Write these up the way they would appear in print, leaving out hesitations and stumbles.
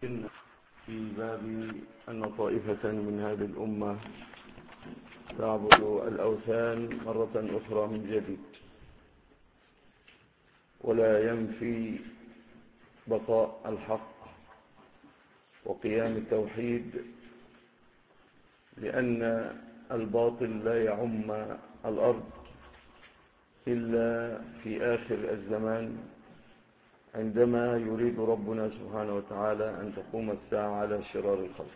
في باب أن طائفة من هذه الأمة تعبد الأوثان مرة أخرى من جديد، ولا ينفي بقاء الحق وقيام التوحيد، لأن الباطل لا يعم الأرض إلا في آخر الزمان، عندما يريد ربنا سبحانه وتعالى أن تقوم الساعة على شرار الخلق.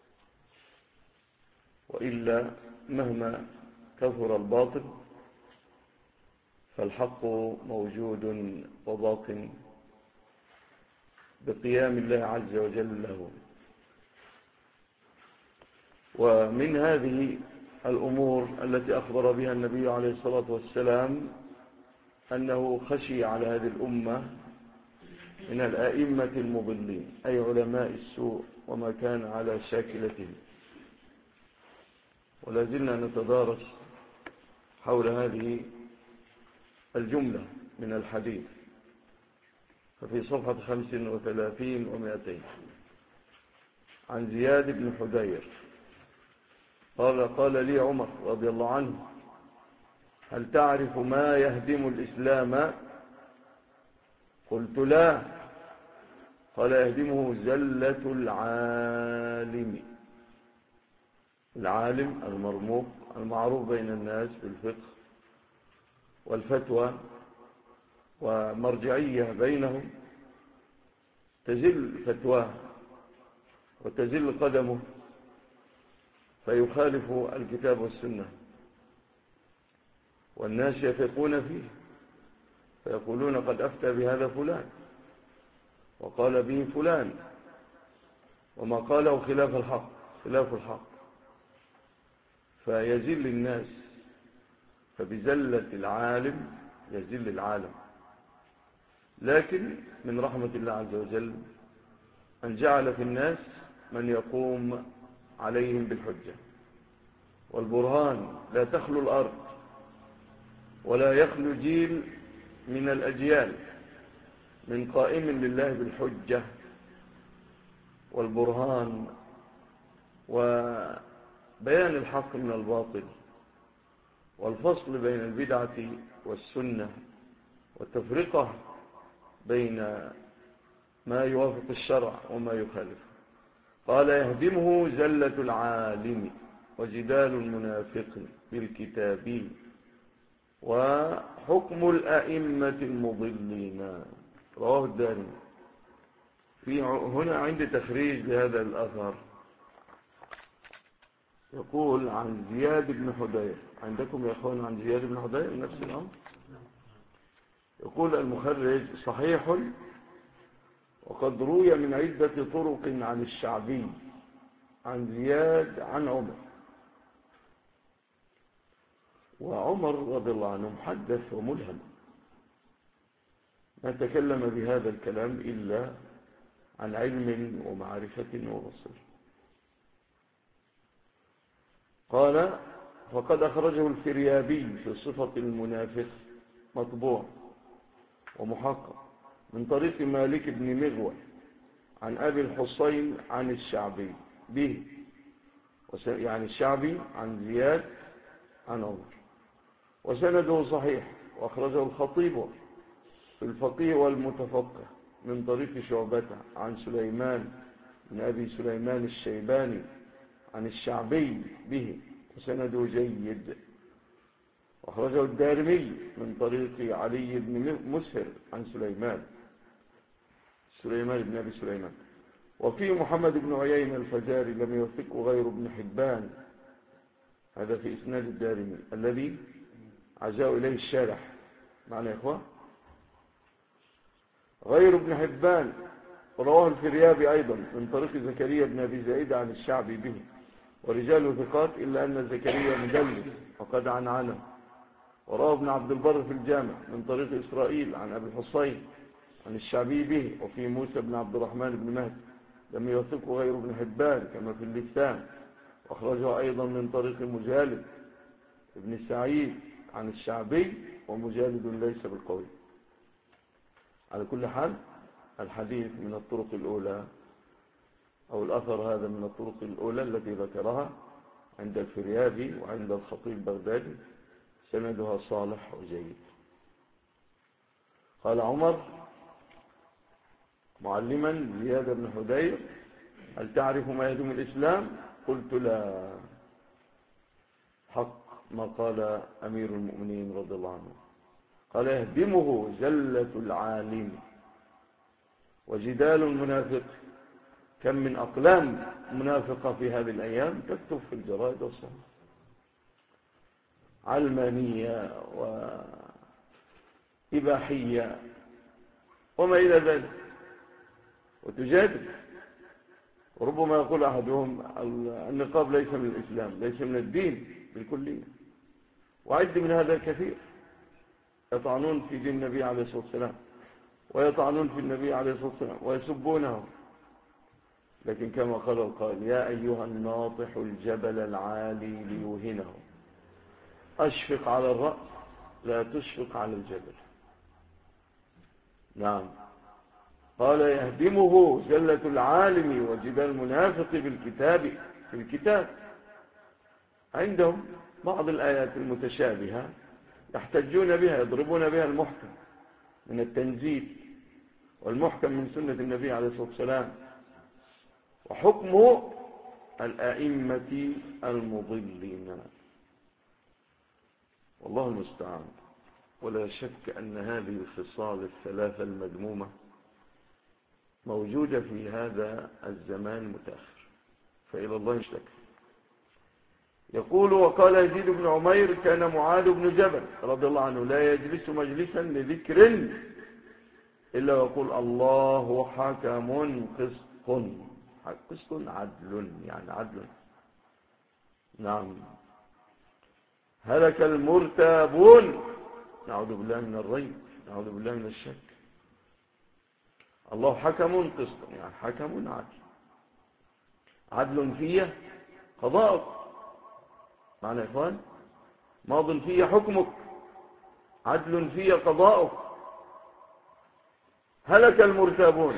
وإلا مهما كثر الباطل فالحق موجود وباق بقيام الله عز وجل له. ومن هذه الأمور التي أخبر بها النبي عليه الصلاة والسلام أنه خشي على هذه الأمة من الأئمة المضلين، أي علماء السوء وما كان على شاكلتهم. ولازلنا نتدارس حول هذه الجملة من الحديث. ففي صفحة 35 و200 عن زياد بن حدير قال لي عمر رضي الله عنه: هل تعرف ما يهدم الإسلام؟ قلت: لا. قال: يهدمه زلة العالم. العالم المرموق المعروف بين الناس بالفقه والفتوى ومرجعية بينهم، تزل فتواه وتزل قدمه فيخالف الكتاب والسنة، والناس يثقون فيه فيقولون قد أفتى بهذا فلان وقال به فلان، وما قاله خلاف الحق فيزل الناس. فبزلة العالم يزل العالم. لكن من رحمة الله عز وجل أن جعل في الناس من يقوم عليهم بالحجة والبرهان. لا تخلو الأرض ولا يخلو جيل من الأجيال من قائم لله بالحجة والبرهان وبيان الحق من الباطل والفصل بين البدعة والسنة والتفرقة بين ما يوافق الشرع وما يخالف. قال: يهدمه زلة العالم وجدال المنافق بالكتاب وحكم الأئمة المضلين. رواه الدارمي. هنا عندي تخريج لهذا الأثر، يقول عن زياد بن حدير. عندكم يا أخوان عن زياد بن حدير نفس الأمر؟ يقول المخرج: صحيح، وقد روي من عدة طرق عن الشعبي عن زياد عن عمر. وعمر رضي الله عنه محدث وملهم، ما تكلم بهذا الكلام إلا عن علم ومعرفة وبصير. قال: فقد أخرجه الفريابي في صفة المنافق مطبوع ومحقق من طريق مالك بن مغول عن أبي الحسين عن الشعبي به، يعني الشعبي عن زياد عن عمر، وسنده صحيح. وأخرجه الخطيب في الفقيه والمتفقه من طريق شعبة عن سليمان بن أبي سليمان الشيباني عن الشعبي به، وسنده جيد. وأخرجه الدارمي من طريق علي بن مسهر عن سليمان بن أبي سليمان. وفي محمد بن عيين الفزاري لم يوثقه غير ابن حبان، هذا في إسناد الدارمي الذي عزاه إليه الشارح. معنى يا إخوة غير ابن حبان. ورواه الفريابي أيضا من طريق زكريا بن أبي زائد عن الشعبي به، ورجاله ثقات إلا أن زكريا مدلس وقد عنه. ورواه ابن عبد البر في الجامع من طريق إسرائيل عن أبي الحسين عن الشعبي به. وفي موسى بن عبد الرحمن بن مهدي لم يوثقه غير ابن حبان كما في اللسان. وأخرجه أيضا من طريق مجالد ابن سعيد عن الشعبي، ومجالد ليس بالقوي. على كل حال الحديث من الطرق الأولى أو الأثر هذا من الطرق الأولى التي ذكرها عند الفريابي وعند الخطيب البغدادي، سندها صالح وجيد. قال عمر معلما زياد بن حدير: هل تعرف ما يدوم الإسلام؟ قلت: لا. حق ما قال أمير المؤمنين رضي الله عنه. قال: يهدمه زلة العالم وجدال المنافق. كم من أقلام منافقة في هذه الأيام تكتب في الجرائد والصحف، علمانية وإباحية وما إلى ذلك، وتجادل. وربما يقول أحدهم: النقاب ليس من الإسلام، ليس من الدين بالكلية. وعد من هذا الكثير، يطعنون في دين النبي عليه الصلاة والسلام، ويطعنون في النبي عليه الصلاة والسلام، ويسبونه. لكن كما قال القائل: يا أيها الناطح الجبل العالي ليوهنه، أشفق على الرأس لا تشفق على الجبل. نعم. قال: يهدمه زلة العالم وجدال المنافق بالكتاب. في الكتاب عندهم بعض الآيات المتشابهة يحتجون بها، يضربون بها المحكم من التنزيل والمحكم من سنة النبي عليه الصلاة والسلام، وحكم الأئمة المضلين. والله المستعان. ولا شك أن هذه الخصال الثلاثة المذمومة موجودة في هذا الزمان المتأخر، فإلى الله يشتكى. يقول: وقال يزيد بن عمير: كان معاذ بن جبل رضي الله عنه لا يجلس مجلسا لذكر إلا ويقول: الله حكم قسط. قسط عدل، يعني عدل. نعم. هلك المرتابون، نعوذ بالله من الريب، نعوذ بالله من الشك. الله حكم قسط، يعني حكم عدل. عدل فيه قضاءك، معنى يا إخوان، ماض فيه حكمك، عدل فيه قضاءك. هلك المرتابون.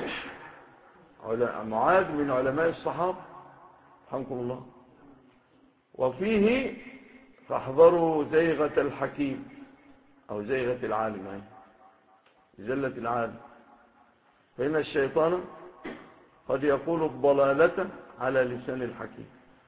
معاذ من علماء الصحابة رحمكم الله. وفيه: فاحذروا زيغة الحكيم، أو زيغة العالم، زلة العالم، فإن الشيطان قد يقول الضلالة على لسان الحكيم.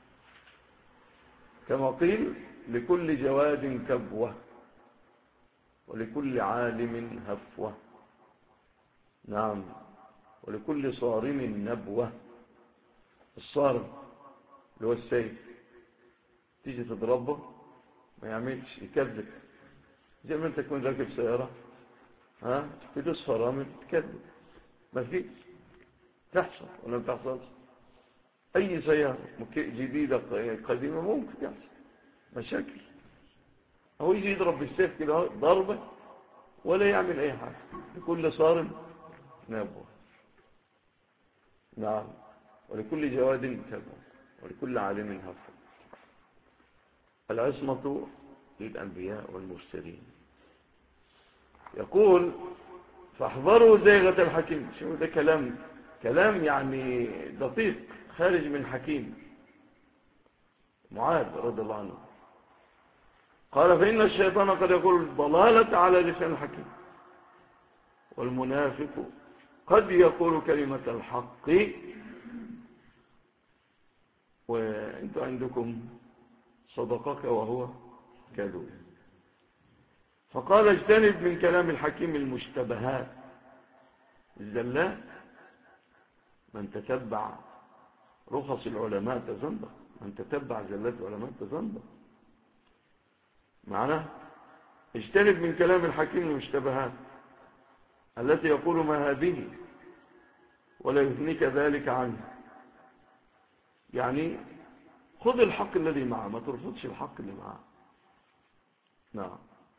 كما قيل: لكل جواد كبوة ولكل عالم هفوة. نعم. ولكل صارم نبوة. الصارم اللي هو السيف، تيجي تضربه ما يعملش، يكذب. زي ما انت تكون راكب سيارة، تدوس فرامل تكذب، ما فيش. تحصل ولا ما تحصلش؟ اي سيارة جديدة قديمة ممكن تحصل مشاكل. هو يجي يضرب بالسيف كده ضربة ولا يعمل اي حاجة. لكل صارم نبوة. نعم. ولكل جواد كبوة ولكل عالم هفوة. العصمة للأنبياء والمرسلين. يقول: فاحذروا زيغة الحكيم. شو ده؟ كلام يعني دقيق، خارج من حكيم. معاذ رضي الله عنه قال: فإن الشيطان قد يقول الضلالة على لسان الحكيم، والمنافق قد يقول كلمة الحق، وانتم عندكم صدقك وهو كذوب. فقال: اجتنب من كلام الحكيم المشتبهات، الزلات. من تتبع رخص العلماء تزندق، من تتبع زلات العلماء تزندق. معناه اجتنب من كلام الحكيم المشتبهات التي يقول ما هذه ولا يثنيك ذلك عنه. يعني خذ الحق الذي معه، ما ترفضش الحق اللي معه. نعم.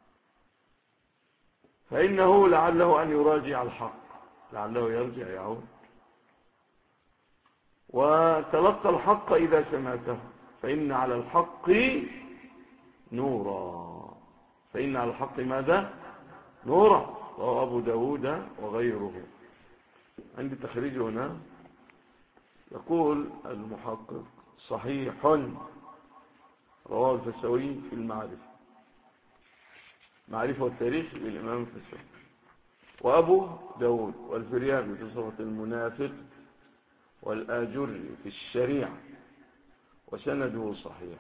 فإنه لعله أن يراجع الحق، لعله يرجع يعود. وتلقى الحق إذا سمعته، فإن على الحق نورا. فإن على الحق ماذا؟ نورا. رواه أبو داود وغيره. عند تخريج هنا يقول المحقق صحيح رواه الفسوي في المعرفة، معرفة والتاريخ للإمام الفسوي، وأبو داود والفريابي في صفة المنافق، والآجري في الشريعة، وسنده صحيح.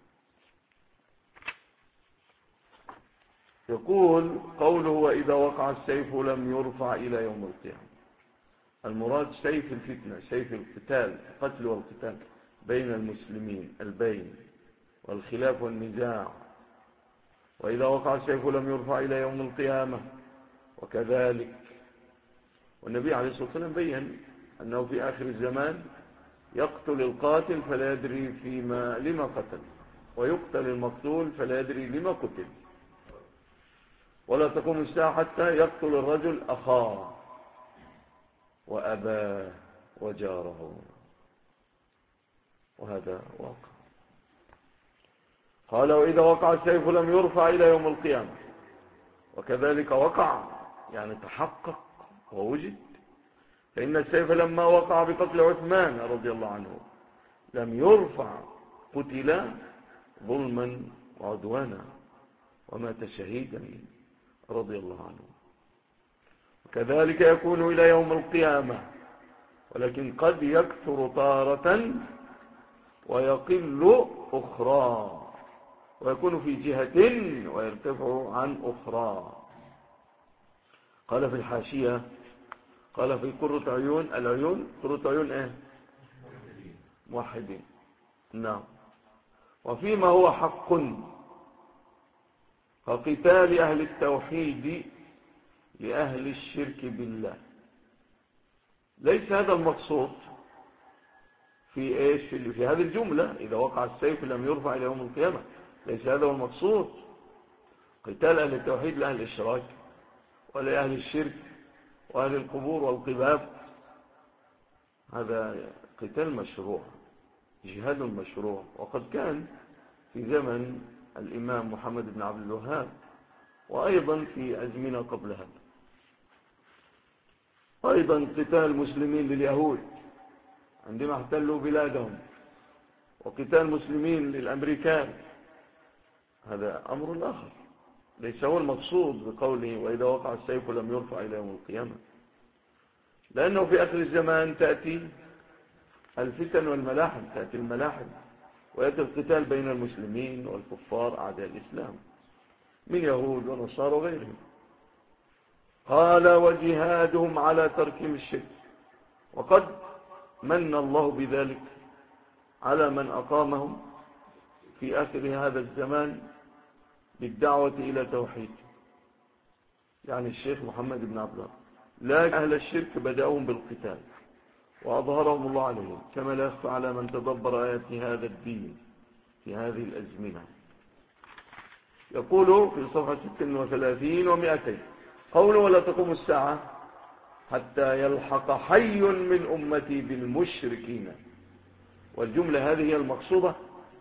يقول قوله وإذا وقع السيف لم يرفع إلى يوم القيامة، المراد سيف الفتنة، سيف القتال، القتل والقتال بين المسلمين، البين والخلاف والنزاع. وإذا وقع السيف لم يرفع إلى يوم القيامة. وكذلك، والنبي عليه الصلاة والسلام بيّن أنه في آخر الزمان يقتل القاتل فلا يدري لما قتل، ويقتل المقتول فلا يدري لما قتل. ولا تقوم الساعة حتى يقتل الرجل أخاه وأباه وجاره، وهذا واقع. قال وإذا وقع السيف لم يرفع إلى يوم القيامة. وكذلك وقع، يعني تحقق ووجد. فإن السيف لما وقع بقتل عثمان رضي الله عنه لم يرفع، قتل ظلما وعدوانا ومات شهيدا رضي الله عنه. وكذلك يكون إلى يوم القيامة، ولكن قد يكثر تارة ويقل أخرى، ويكون في جهة ويرتفع عن أخرى. قال في الحاشية، قال في قرة عيون، العيون قرة عيون ايه؟ موحدين. نعم. وفيما هو حق فقتال أهل التوحيد لأهل الشرك بالله. ليس هذا المقصود في ايش؟ في هذه الجملة إذا وقع السيف لم يرفع إلى يوم القيامة، ليس هذا هو المقصود. قتال أهل التوحيد لأهل الإشراك ولأهل الشرك وأهل القبور والقباب، هذا قتال مشروع، جهاد مشروع. وقد كان في زمن الإمام محمد بن عبد الوهاب، وأيضا في أزمنة قبل هذا. أيضا قتال المسلمين لليهود عندما احتلوا بلادهم، وقتال المسلمين للأمريكان، هذا أمر آخر، ليس هو المقصود بقوله وإذا وقع السيف لم يرفع إلى يوم القيامة. لأنه في آخر الزمان تأتي الفتن والملاحم، تأتي الملاحم، ويأتي القتال بين المسلمين والكفار أعداء الإسلام من يهود ونصارى وغيرهم. قال وجهادهم على تركهم الشرك. وقد من الله بذلك على من أقامهم في آخر هذا الزمان بالدعوة إلى توحيد، يعني الشيخ محمد بن عبد الله. لا أهل الشرك بدأهم بالقتال وأظهرهم الله عليهم، كما لا يخفى على من تدبر آيات هذا الدين في هذه الأزمنة. يقول في صفحة 36 و200 قوله ولا تقوم الساعة حتى يلحق حي من أمتي بالمشركين. والجملة هذه هي المقصودة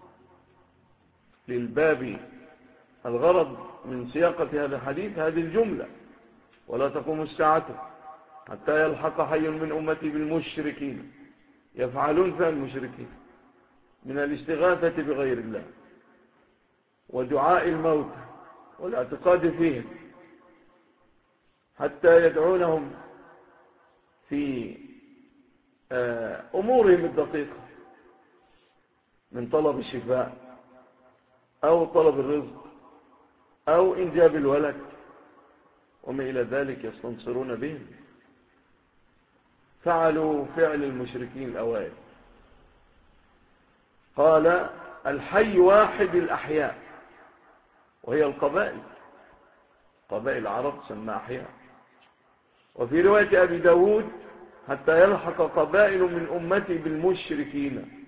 للباب. الغرض من سياقة هذا الحديث هذه الجملة، ولا تقوم الساعة حتى يلحق حي من أمتي بالمشركين. يفعلون فعل المشركين من الاستغاثة بغير الله ودعاء الموت والاعتقاد فيهم، حتى يدعونهم في أمورهم الدقيقة من طلب الشفاء أو طلب الرزق أو إنجاب الولد وما إلى ذلك، يستنصرون بهم. فعلوا فعل المشركين الأوائل. قال الحي واحد الأحياء، وهي القبائل، قبائل العرب سمى أحياء. وفي رواية أبي داود حتى يلحق قبائل من أمتي بالمشركين.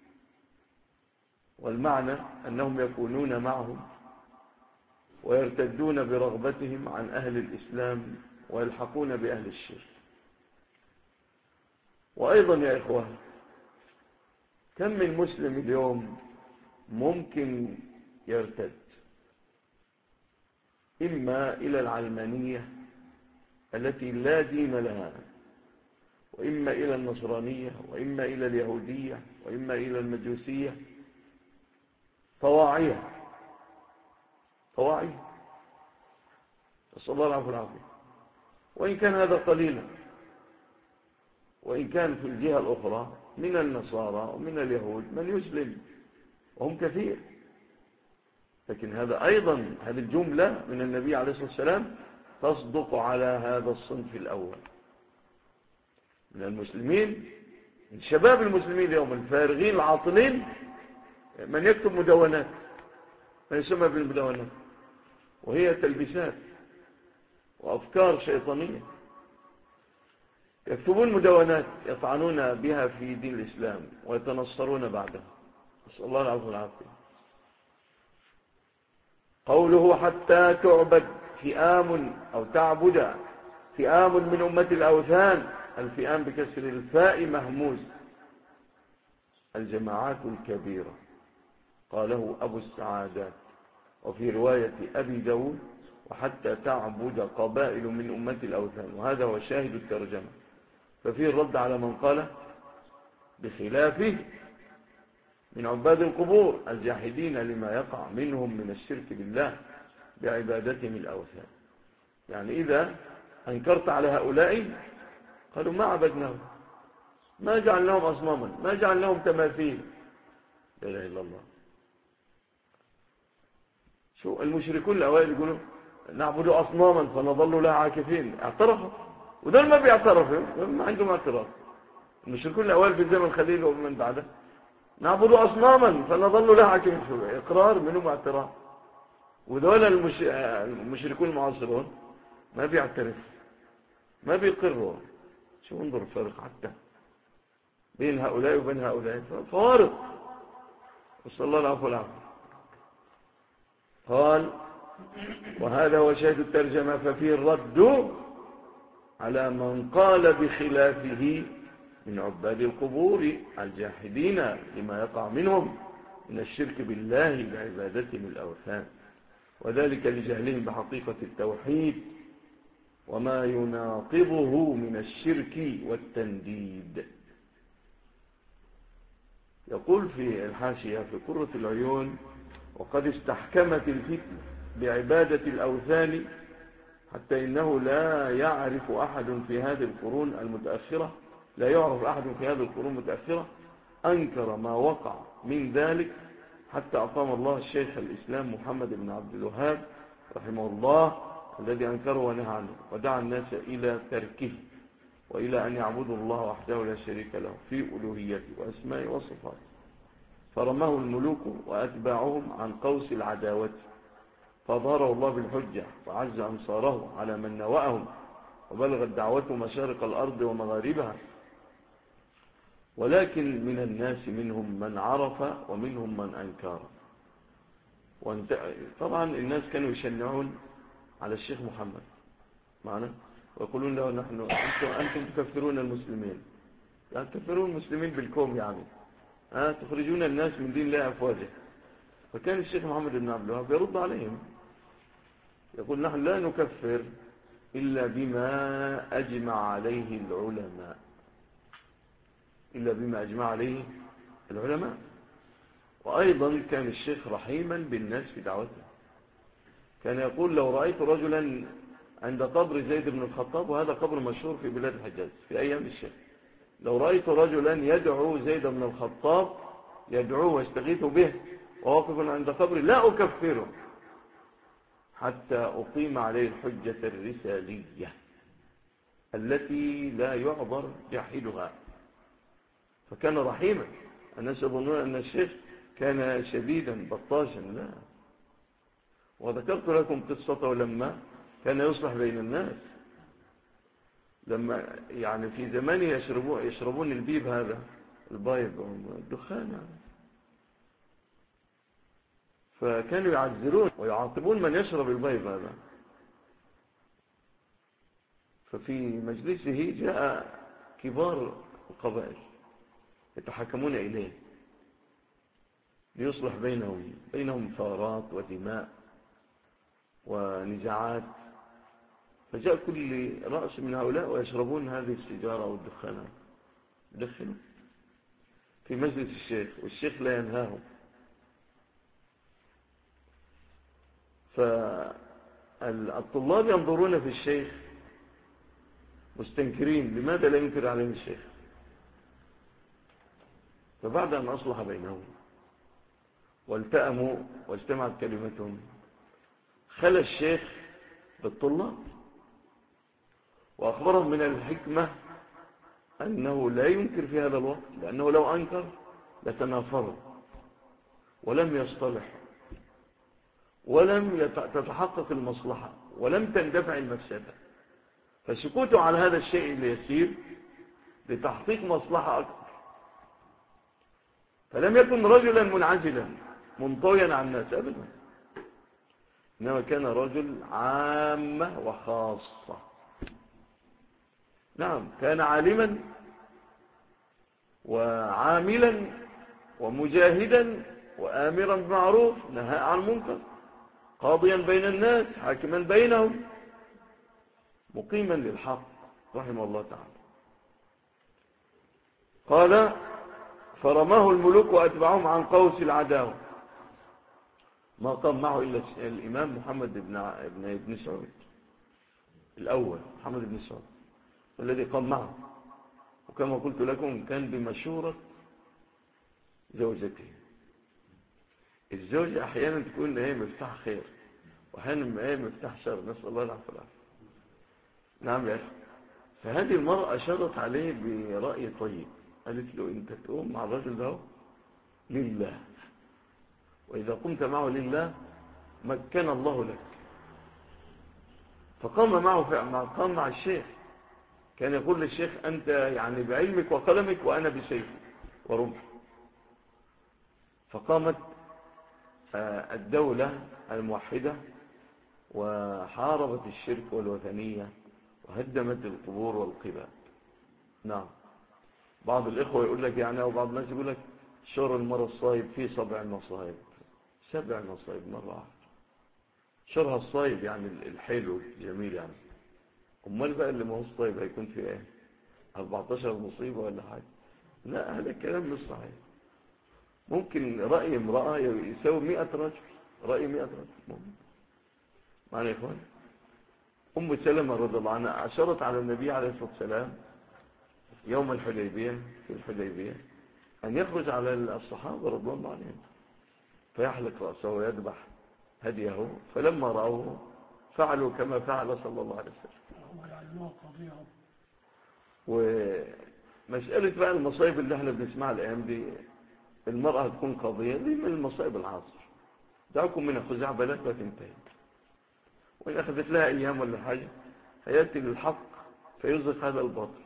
والمعنى أنهم يكونون معهم ويرتدون برغبتهم عن أهل الإسلام ويلحقون بأهل الشرك. وأيضا يا إخوان، كم من مسلم اليوم ممكن يرتد إما إلى العلمانية التي لا دين لها وإما إلى النصرانية وإما إلى اليهودية وإما إلى المجوسية، طواعية نسأل الله العفو والعافية. وإن كان هذا قليلا، وإن كان في الجهة الأخرى من النصارى ومن اليهود من يسلم وهم كثير، لكن هذا أيضا هذه الجملة من النبي عليه الصلاة والسلام تصدق على هذا الصنف الأول من المسلمين، من شباب المسلمين اليوم الفارغين العاطلين، من يكتب مدونات، ما يسمى بالمدونات، وهي تلبيسات وأفكار شيطانية، يكتبون مدونات يطعنون بها في دين الإسلام ويتنصرون بعدها، نسأل الله العفو والعافية. قوله حتى تعبد فئام أو تعبد فئام من أمة الأوثان، الفئام بكسر الفاء مهموز، الجماعات الكبيرة، قاله أبو السعادات. وفي رواية أبي داود وحتى تعبد قبائل من أمة الأوثان، وهذا هو شاهد الترجمة. ففيه الرد على من قال بخلافه من عباد القبور الجاحدين لما يقع منهم من الشرك بالله بعبادتهم الأوثان. يعني إذا أنكرت على هؤلاء قالوا ما عبدناهم، ما جعلناهم أصناما، ما جعلناهم تماثيل، لا إله إلا الله. شو المشركون الأوائل يقولوا نعبد أصناما فنظل لها عاكفين، اعترفوا، ودول ما بيعترفوا، ما عندهم اعتراف. المشركون الأوائل في الزمن الخليل ومن بعده نعبد أصناما فنظل لها عاكفين، إقرار منهم اعتراف. ودول المشركون المعاصرون ما بيعترف، ما بيقروا. شو انظر الفرق حتى بين هؤلاء وبين هؤلاء، فوارق، وصلى الله العفو والعافية. قال وهذا هو شاهد الترجمة. ففيه الرد على من قال بخلافه من عباد القبور الجاحدين لما يقع منهم من الشرك بالله بعبادتهم الأوثان، وذلك لجهلهم بحقيقة التوحيد وما يناقضه من الشرك والتنديد. يقول في الحاشية في قرة العيون وقد استحكمت الفتنة بعبادة الأوثان حتى إنه لا يعرف أحد في هذه القرون المتأخرة، لا يعرف أحد في هذه القرون المتأخرة أنكر ما وقع من ذلك، حتى أقام الله الشيخ الإسلام محمد بن عبد الوهاب رحمه الله الذي أنكره ونهى عنه، ودعا الناس إلى تركه وإلى أن يعبدوا الله وحده لا شريك له في ألوهيته وأسمائه وصفاته، فرماه الملوك وأتباعهم عن قوس العداوة، فظهره الله بالحجة وعز أنصاره على من نوأهم، وبلغت دعوته مشارق الأرض ومغاربها. ولكن من الناس منهم من عرف ومنهم من أنكر. طبعا الناس كانوا يشنعون على الشيخ محمد معنا ويقولون له أنتم تكفرون المسلمين، يعني تكفرون المسلمين بالكوم، يعني تخرجون الناس من دين الله أفواجه. فكان الشيخ محمد بن عبد الوهاب يرد عليهم يقول نحن لا نكفر إلا بما أجمع عليه العلماء، إلا بما أجمع عليه العلماء. وأيضا كان الشيخ رحيما بالناس في دعوته، كان يقول لو رأيت رجلا عند قبر زيد بن الخطاب، وهذا قبر مشهور في بلاد الحجاز في أيام الشيخ، لو رأيت رجلا يدعو زيد بن الخطاب يدعوه ويستغيث به وواقف عند قبره لا أكفره حتى أقيم عليه الحجة الرسالية التي لا يعذر جاحدها. فكان رحيما. الناس يظنون أن الشيخ كان شديدا بطاشا، لا. وذكرت لكم قصته لما كان يصلح بين الناس، لما يعني في زمانه يشربون البيب هذا البايب الدخان يعني، فكانوا يعذرون ويعاقبون من يشرب البايب هذا. ففي مجلسه جاء كبار القبائل يتحكمون إليه ليصلح بينهم ثارات ودماء ونزاعات. فجاء كل رأس من هؤلاء ويشربون هذه السيجارة أو الدخان، يدخنوا في مجلس الشيخ والشيخ لا ينهاهم. فالطلاب ينظرون في الشيخ مستنكرين، لماذا لا ينكر عليهم الشيخ؟ فبعد أن أصلح بينهم والتأموا واجتمعت كلمتهم، خلى الشيخ بالطلاب وأخبرهم من الحكمة أنه لا ينكر في هذا الوقت، لأنه لو أنكر لتنافروا ولم يصطلحوا ولم تتحقق المصلحة ولم تندفع المفسدة، فسكوتوا على هذا الشيء اليسير لتحقيق مصلحة أكبر. فلم يكن رجلا منعزلا منطويا عن الناس أبدا، إنما كان رجل عامة وخاصة. نعم، كان عالما وعاملا ومجاهدا وآمرا بالمعروف نهى عن المنكر، قاضيا بين الناس، حاكما بينهم، مقيما للحق رحمه الله تعالى. قال فرماه الملوك وأتبعهم عن قوس العداوة. ما قام معه إلا الإمام محمد بن سعود الأول، محمد بن سعود الذي قام معه، وكما قلت لكم كان بمشورة زوجته. الزوجة أحيانا تكون هي مفتاح خير وأحيانا هي مفتاح شر، نسأل الله العافية والعافية. نعم يا أخي. فهذه المرأة أشارت عليه برأي طيب، قالت له أنت تقوم مع الرجل ده لله، وإذا قمت معه لله مكن الله لك. فقام معه، قام مع الشيخ، كان يقول للشيخ أنت يعني بعلمك وقلمك وأنا بسيفي ورمحي. فقامت الدولة الموحدة وحاربت الشرك والوثنية وهدمت القبور والقباب. نعم، بعض الإخوة يقول لك يعني، أو بعض الناس يقول لك شر المرة الصايب فيه 7 مصايب، 7 مصايب مرة واحدة. شرها الصايب يعني الحلو الجميل يعني، أمال بقى اللي ما هو الصايب هيكون فيه ايه؟ 14 مصيبة ولا حاجة؟ لا، هذا الكلام مش صحيح. ممكن رأي امرأة يساوي 100 رجل، رأي 100 رجل ممكن. معنى يا إخوان، أم سلمة رضي الله عنها أشرت على النبي عليه الصلاة والسلام يوم الحديبية، في الحديبية، أن يخرج على الصحابة رضي الله عنهم فيحلق رأسه ويذبح هديه، فلما رأوه فعلوا كما فعل صلى الله عليه وسلم. ومسألة بقى المصايب اللي احنا بنسمعها الأيام دي، المرأة تكون قضية دي من المصايب العصر، دعكم من الخزعبلات وتنتهي. وإن أخذت لها أيام ولا حاجة هيأتي للحق فيزق هذا الباطل.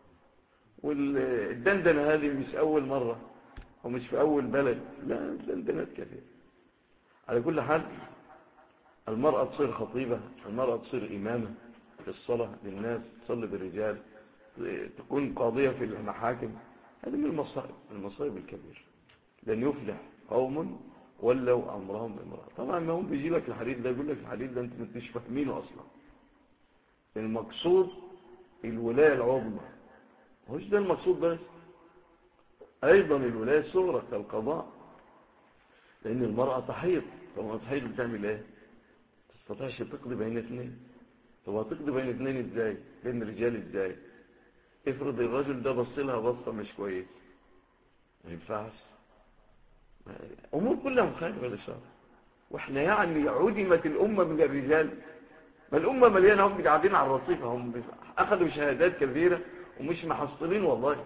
والدندنة هذه مش أول مرة ومش في أول بلد، لا، دندنات كثير. على كل حال، المرأة تصير خطيبة، المرأة تصير إمامة في الصلاة للناس، تصلي بالرجال، تكون قاضية في المحاكم. هذه من المصائب الكبيرة. لن يفلح قوم ولوا أمرهم بامرأة. طبعا ما هم بيجي لك الحديث ده، يقول لك الحديث ده انت مش فاهمينه أصلا. المقصود الولاية العظمى، مش ده المقصود بس، أيضا الولاية الصغرى كالقضاء، لأن المرأة تحيض. طبعا تحيض بتعمل ايه؟ تستطيعش تقضي بين اثنين. طب هتقضي بين اثنين ازاي؟ بين رجال ازاي؟ افرض الرجل ده بص لها بصة مش كويس، ما ينفعش. أمور كلها مخالفة للشرع. واحنا يعني عدمت الأمة من الرجال، ما الأمة مليانة، هم قاعدين على الرصيف، هم أخذوا شهادات كبيرة ومش محصلين والله.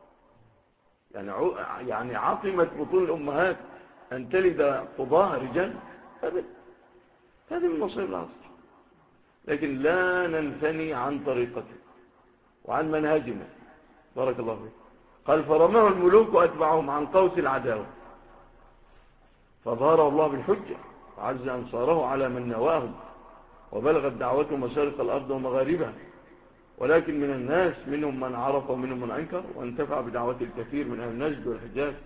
يعني عقمت بطون الأمهات أن تلد قضاها رجال أبدا. هذه من مصير العصر. لكن لا ننثني عن طريقته وعن منهجنا. بارك الله فيك. قال فرماه الملوك وأتبعهم عن قوس العداوة، فظهر الله بالحجة وعز أنصاره على من نواهم، وبلغت دعوته مشارق الأرض ومغاربها. ولكن من الناس منهم من عرف ومنهم من أنكر، وانتفع بدعوة الكثير من أهل نجد والحجاز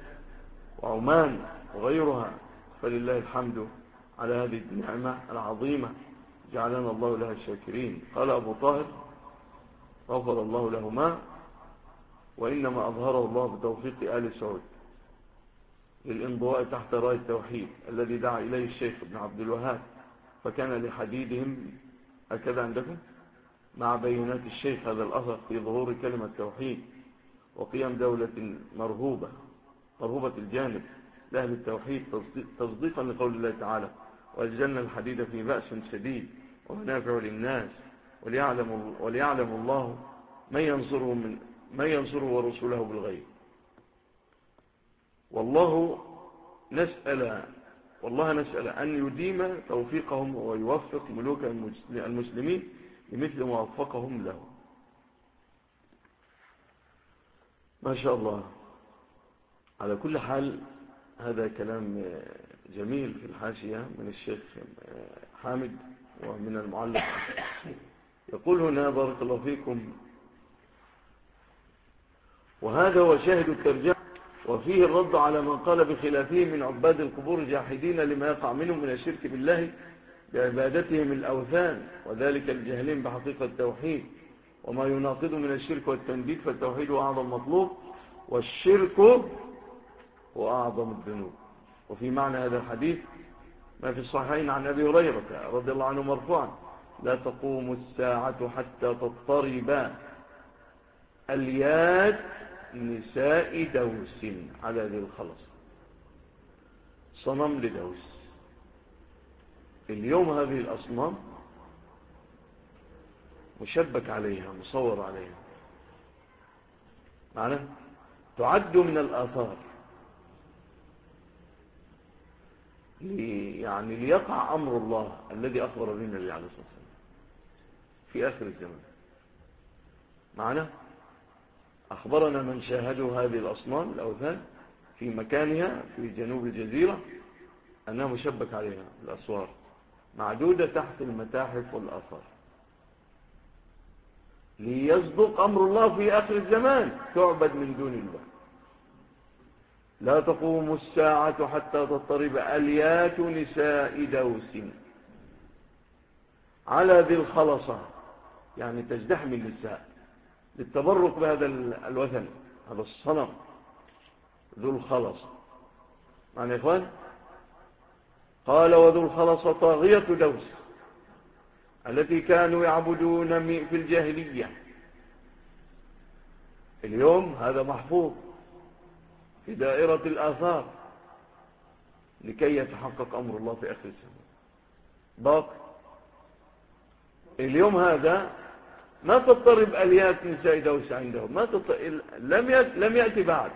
وعمان وغيرها. فلله الحمد على هذه النعمة العظيمة جعلنا الله لها الشاكرين. قال أبو طاهر غفر الله لهما: وإنما أظهره الله بتوفيق آل سعود للانضواء تحت راية التوحيد الذي دعا إليه الشيخ ابن عبد الوهاب، فكان لحديدهم هكذا عندكم مع بينات الشيخ هذا الأثر في ظهور كلمة التوحيد وقيام دولة مرهوبة الجانب لأهل التوحيد، تصديقا لقول الله تعالى: وأجلنا الحديد في بأس شديد ومنافع للناس وليعلم الله من ينصره ورسوله بالغيب. والله نسأل أن يديم توفيقهم ويوفق ملوك المسلمين بمثل ما وفقهم له. ما شاء الله. على كل حال هذا كلام جميل في الحاشية من الشيخ حامد ومن المعلق. يقول هنا: بارك الله فيكم. وهذا هو شاهد الترجمة، وفيه الرد على من قال بخلافه من عباد القبور جاحدين لما يقع منهم من الشرك بالله بعبادتهم الأوثان، وذلك الجهلين بحقيقة التوحيد وما يناقض من الشرك والتنديد، فالتوحيد هو أعظم مطلوب والشرك هو أعظم الذنوب. وفي معنى هذا الحديث ما في الصحيحين عن أبي هريرة رضي الله عنه مرفوعا: لا تقوم الساعة حتى تضطرب اليات نساء دوس على ذي الخلص. صنم لدوس. اليوم هذه الأصنام مشبك عليها، مصور عليها، معنى تعد من الآثار، يعني ليقع أمر الله الذي أخبر به النبي عليه الصلاة والسلام في آخر الزمان. معنى أخبرنا من شاهدوا هذه الأصنام الأوثان في مكانها في جنوب الجزيرة أنها مشبك عليها الأسوار معدودة تحت المتاحف والآثار، ليصدق أمر الله في آخر الزمان تعبد من دون الله. لا تقوم الساعة حتى تضطرب أليات نساء دوس على ذي الخلصة، يعني تزدحم النساء للتبرك بهذا الوثن، هذا الصنم ذو الخلصة. معنى يا إخوان؟ قال: وذو الخلصة طاغية دوس التي كانوا يعبدون في الجاهلية. اليوم هذا محفوظ في دائرة الآثار لكي يتحقق أمر الله في آخر الزمان. باقي اليوم هذا ما تضطرب أليات نساء دوس عندهم، ما لم يأتي بعد.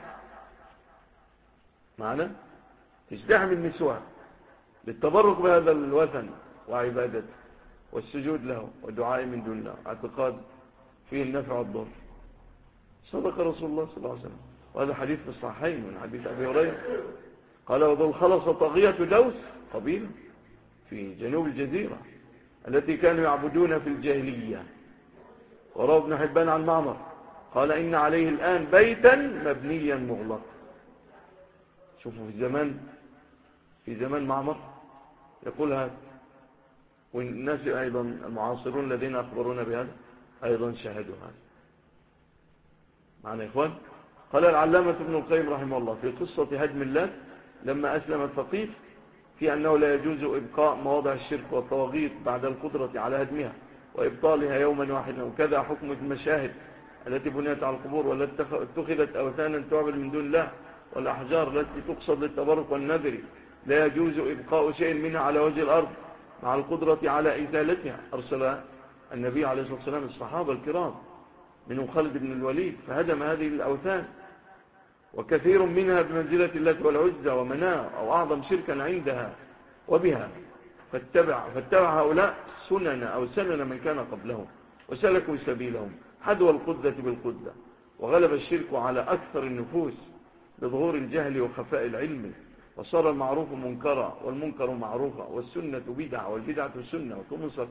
معنى تزدحم النسوان للتبرك بهذا الوثن وعبادته والسجود له والدعاء من دون الله، اعتقاد فيه النفع والضر. صدق رسول الله صلى الله عليه وسلم، وهذا حديث في الصحيحين من حديث أبي هريرة. قال: وذو الخلصة طاغية دوس، قبيلة في جنوب الجزيرة التي كانوا يعبدون في الجاهلية. وروى ابن حبان عن معمر قال: إن عليه الآن بيتا مبنيا مغلق. شوفوا في زمان معمر يقول هذا، والناس أيضا المعاصرون الذين أخبرونا بهذا أيضا شاهدوا هذا. معنا يا إخوان؟ قال العلامة ابن القيم رحمه الله في قصة هدم اللات لما أسلم الثقيف في أنه لا يجوز إبقاء مواضع الشرك والطواغيت بعد القدرة على هدمها وإبطالها يوما واحدا، وكذا حكم المشاهد التي بنيت على القبور والتي اتخذت أوثانا تعبد من دون الله، والأحجار التي تقصد للتبرك والنذر، لا يجوز إبقاء شيء منها على وجه الأرض مع القدرة على إزالتها. أرسل النبي عليه الصلاة والسلام الصحابة الكرام منهم خالد بن الوليد فهدم هذه الأوثان، وكثير منها بمنزلة اللات والعزى ومناه أو أعظم شركا عندها وبها، فاتبع هؤلاء سنن من كان قبلهم وسلكوا سبيلهم حذو القدة بالقدة، وغلب الشرك على أكثر النفوس لظهور الجهل وخفاء العلم، وصار المعروف منكرا والمنكر معروفا، والسنة بدعة والبدعة سنة، وتنصر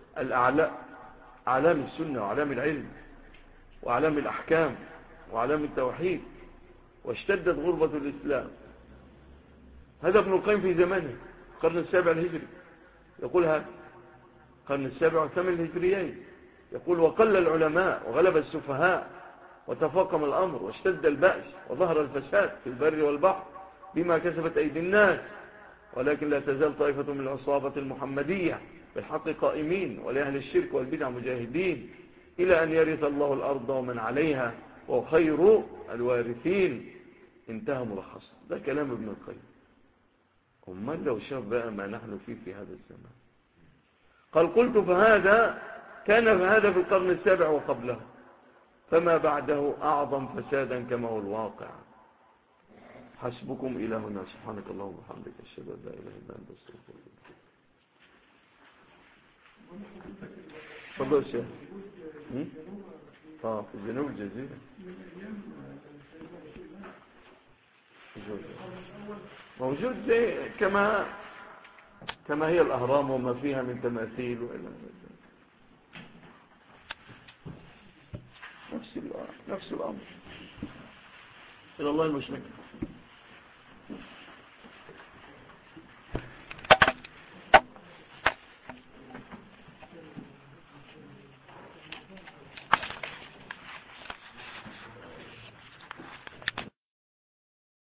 أعلام السنة وأعلام العلم وأعلام الأحكام وأعلام التوحيد، واشتدت غربة الإسلام. هذا ابن القيم في زمانه القرن السابع الهجري يقول هذا. القرن السابع والثامن الهجريين. يقول وقل العلماء وغلب السفهاء وتفاقم الأمر واشتد البأس وظهر الفساد في البر والبحر بما كسبت أيدي الناس، ولكن لا تزال طائفة من العصابة المحمدية بالحق قائمين ولأهل الشرك والبدع مجاهدين إلى أن يرث الله الأرض ومن عليها وخير الوارثين. انتهى ملخصا. ده كلام ابن القيم. أمال لو شاف بقى ما نحن فيه في هذا الزمان. قال قلت فهذا كان هذا في القرن السابع وقبله، فما بعده أعظم فسادا كما هو الواقع. حسبكم إلى هنا. سبحانك اللهم وبحمدك أشهد أن لا إله إلا أنت أستغفرك. تفضل يا شيخ. في جنوب الجزيرة موجود زي كما هي الأهرام وما فيها من تماثيل وإلى نفس الأمر. إلى الله المشرك.